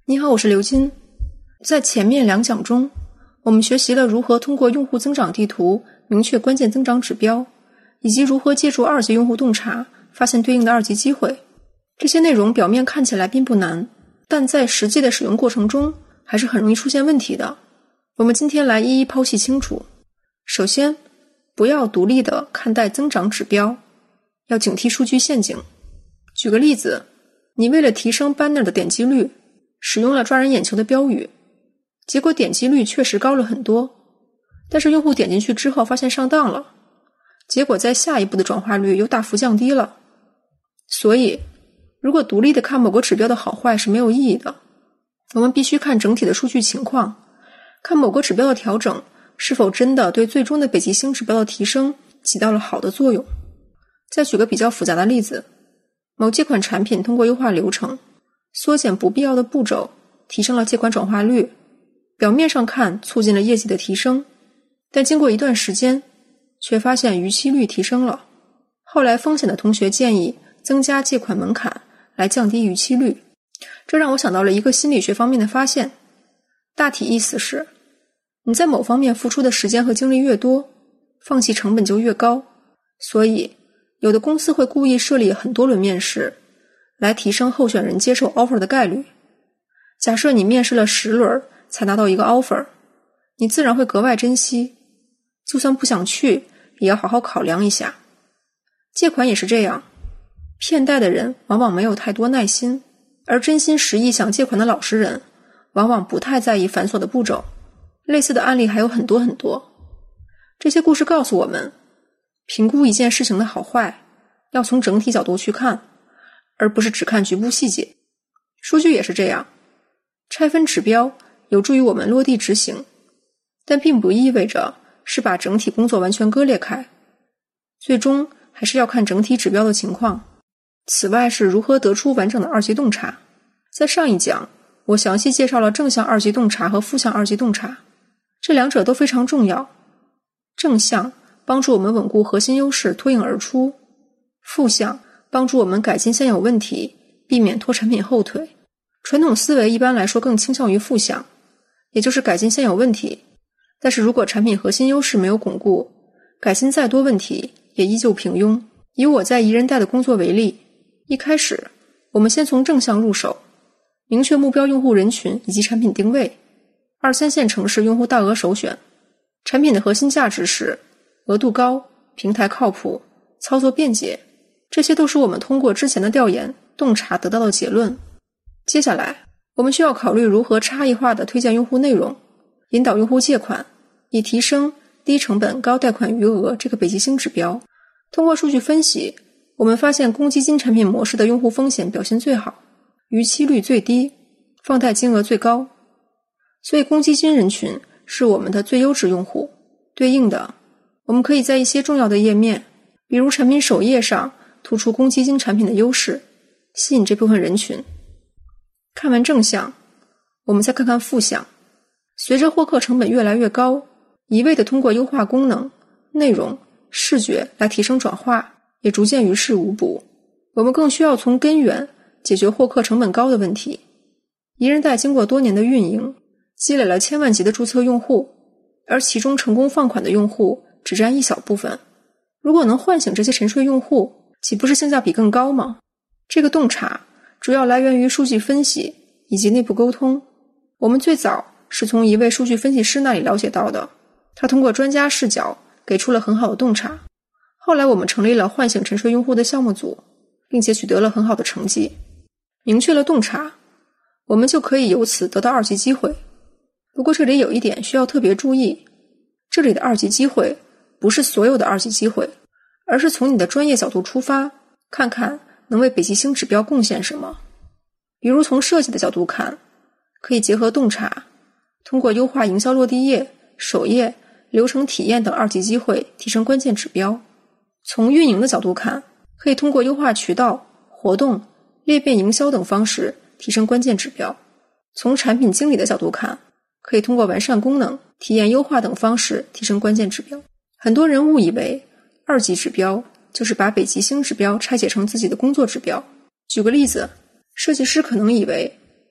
你好，我是刘金。在前面2讲中，我们学习了如何通过用户增长地图明确关键增长指标，以及如何借助二级用户洞察发现对应的二级机会。这些内容表面看起来并不难，但在实际的使用过程中还是很容易出现问题的。我们今天来一一剖析清楚。首先，不要独立地看待增长指标，要警惕数据陷阱。举个例子，你为了提升 banner 的点击率，使用了抓人眼球的标语，结果点击率确实高了很多，但是用户点进去之后发现上当了，结果在下一步的转化率又大幅降低了。所以，如果独立的看某个指标的好坏是没有意义的，我们必须看整体的数据情况，看某个指标的调整是否真的对最终的北极星指标的提升起到了好的作用。再举个比较复杂的例子，某借款产品通过优化流程，缩减不必要的步骤，提升了借款转化率，表面上看促进了业绩的提升，但经过一段时间却发现逾期率提升了。后来风险的同学建议增加借款门槛来降低逾期率，这让我想到了一个心理学方面的发现，大体意思是，你在某方面付出的时间和精力越多，放弃成本就越高，所以有的公司会故意设立很多轮面试，来提升候选人接受 offer 的概率。假设你面试了10轮才拿到一个 offer， 你自然会格外珍惜，就算不想去也要好好考量一下。借款也是这样，骗贷的人往往没有太多耐心，而真心实意想借款的老实人往往不太在意繁琐的步骤。类似的案例还有很多很多。这些故事告诉我们，评估一件事情的好坏要从整体角度去看，而不是只看局部细节。数据也是这样，拆分指标有助于我们落地执行，但并不意味着是把整体工作完全割裂开，最终还是要看整体指标的情况。此外是如何得出完整的二级洞察。在上一讲，我详细介绍了正向二级洞察和负向二级洞察，这两者都非常重要。正向帮助我们稳固核心优势，脱颖而出；负向帮助我们改进现有问题，避免拖产品后腿。传统思维一般来说更倾向于负向，也就是改进现有问题，但是如果产品核心优势没有巩固，改进再多问题也依旧平庸。以我在宜人贷的工作为例，一开始我们先从正向入手，明确目标用户人群以及产品定位，2、3线城市用户大额首选，产品的核心价值是额度高、平台靠谱、操作便捷，这些都是我们通过之前的调研洞察得到的结论。接下来我们需要考虑如何差异化的推荐用户内容，引导用户借款，以提升低成本高贷款余额这个北极星指标。通过数据分析，我们发现公积金产品模式的用户风险表现最好，逾期率最低，放贷金额最高，所以公积金人群是我们的最优质用户。对应的，我们可以在一些重要的页面，比如产品首页上突出公积金产品的优势，吸引这部分人群。看完正向，我们再看看负向。随着获客成本越来越高，一味地通过优化功能、内容、视觉来提升转化，也逐渐于事无补。我们更需要从根源解决获客成本高的问题。宜人贷经过多年的运营，积累了千万级的注册用户，而其中成功放款的用户只占一小部分。如果能唤醒这些沉睡用户，岂不是性价比更高吗？这个洞察主要来源于数据分析以及内部沟通。我们最早是从一位数据分析师那里了解到的，他通过专家视角给出了很好的洞察。后来我们成立了唤醒沉睡用户的项目组，并且取得了很好的成绩。明确了洞察，我们就可以由此得到二级机会。不过这里有一点需要特别注意，这里的二级机会不是所有的二级机会，而是从你的专业角度出发，看看能为北极星指标贡献什么。比如从设计的角度看，可以结合洞察，通过优化营销落地页、首页、流程体验等二级机会提升关键指标。从运营的角度看，可以通过优化渠道、活动、裂变营销等方式提升关键指标。从产品经理的角度看，可以通过完善功能、体验优化等方式提升关键指标。很多人误以为二级指标就是把北极星指标拆解成自己的工作指标。举个例子，设计师可能以为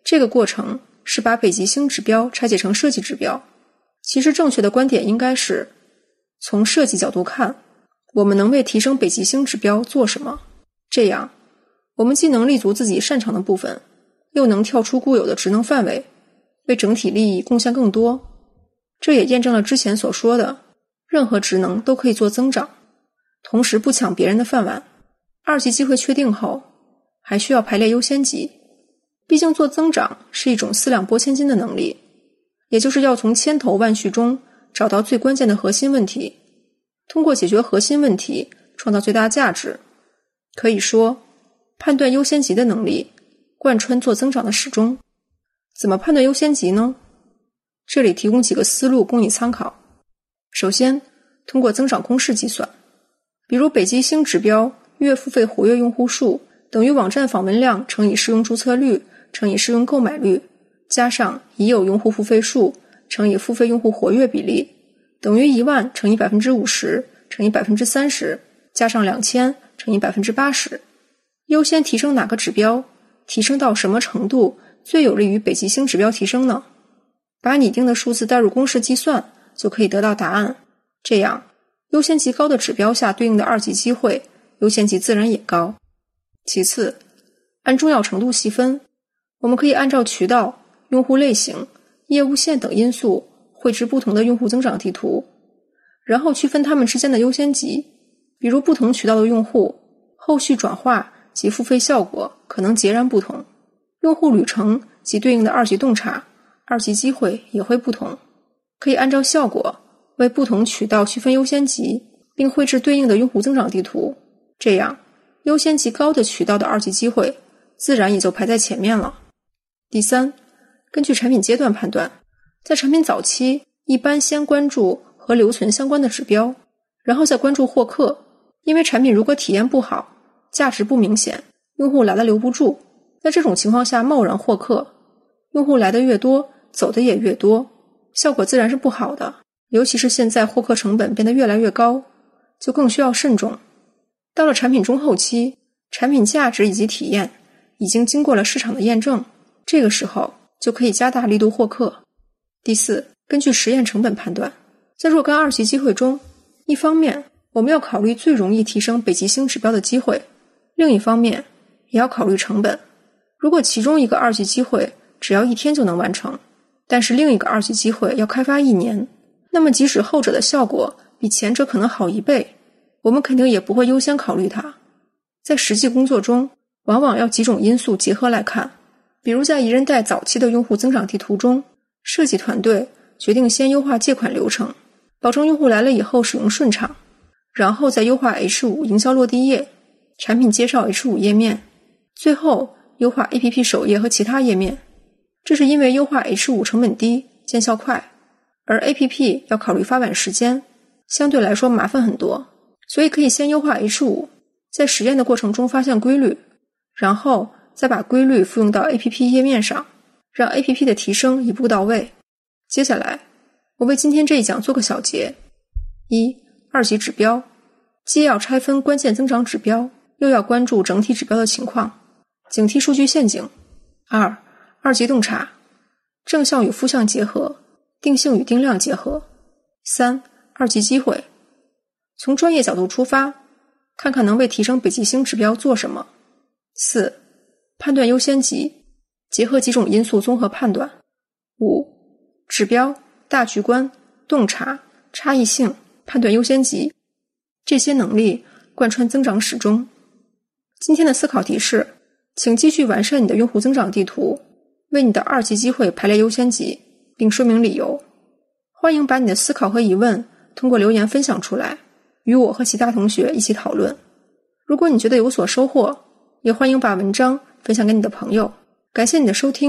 这个过程是把北极星指标拆解成设计指标。其实正确的观点应该是，从设计角度看，我们能为提升北极星指标做什么？这样，我们既能立足自己擅长的部分，又能跳出固有的职能范围，为整体利益贡献更多。这也验证了之前所说的，任何职能都可以做增长，同时不抢别人的饭碗。2级机会确定后，还需要排列优先级。毕竟做增长是一种四两拨千斤的能力，也就是要从千头万绪中找到最关键的核心问题，通过解决核心问题创造最大价值。可以说，判断优先级的能力贯穿做增长的始终。怎么判断优先级呢？这里提供几个思路供你参考。首先，通过增长公式计算，比如北极星指标月付费活跃用户数等于网站访问量乘以试用注册率乘以试用购买率，加上已有用户付费数乘以付费用户活跃比例，等于10000乘以 50% 乘以 30%， 加上2000乘以 80%。 优先提升哪个指标，提升到什么程度最有利于北极星指标提升呢？把拟定的数字带入公式计算，就可以得到答案。这样，优先级高的指标下对应的2级机会，优先级自然也高。其次，按重要程度细分，我们可以按照渠道、用户类型、业务线等因素绘制不同的用户增长地图，然后区分它们之间的优先级。比如不同渠道的用户，后续转化及付费效果可能截然不同，用户旅程及对应的2级洞察、2级机会也会不同。可以按照效果为不同渠道区分优先级，并绘制对应的用户增长地图。这样，优先级高的渠道的2级机会自然也就排在前面了。第三，根据产品阶段判断，在产品早期一般先关注和留存相关的指标，然后再关注获客。因为产品如果体验不好，价值不明显，用户来了留不住，在这种情况下贸然获客，用户来的越多，走的也越多，效果自然是不好的。尤其是现在获客成本变得越来越高，就更需要慎重。到了产品中后期，产品价值以及体验已经经过了市场的验证，这个时候就可以加大力度获客。第四，根据实验成本判断，在若干2级机会中，一方面我们要考虑最容易提升北极星指标的机会，另一方面也要考虑成本。如果其中一个2级机会只要1天就能完成，但是另一个2级机会要开发1年，那么即使后者的效果比前者可能好1倍，我们肯定也不会优先考虑它。在实际工作中，往往要几种因素结合来看。比如在宜人贷早期的用户增长地图中，设计团队决定先优化借款流程，保证用户来了以后使用顺畅，然后再优化 H5 营销落地页、产品介绍 H5 页面，最后优化 APP 首页和其他页面。这是因为优化 H5 成本低，见效快，而 APP 要考虑发版时间，相对来说麻烦很多，所以可以先优化 H5， 在实验的过程中发现规律，然后再把规律复用到 APP 页面上，让 APP 的提升一步到位。接下来，我为今天这一讲做个小结。1、2级指标，既要拆分关键增长指标，又要关注整体指标的情况，警惕数据陷阱。2、2级洞察，正向与负向结合，定性与定量结合。3、2级机会，从专业角度出发，看看能为提升北极星指标做什么。4、判断优先级，结合几种因素综合判断。5、指标、大局观、洞察、差异性、判断优先级，这些能力贯穿增长始终。今天的思考提示，请继续完善你的用户增长地图，为你的2级机会排列优先级，并说明理由。欢迎把你的思考和疑问通过留言分享出来，与我和其他同学一起讨论。如果你觉得有所收获，也欢迎把文章分享给你的朋友。感谢你的收听。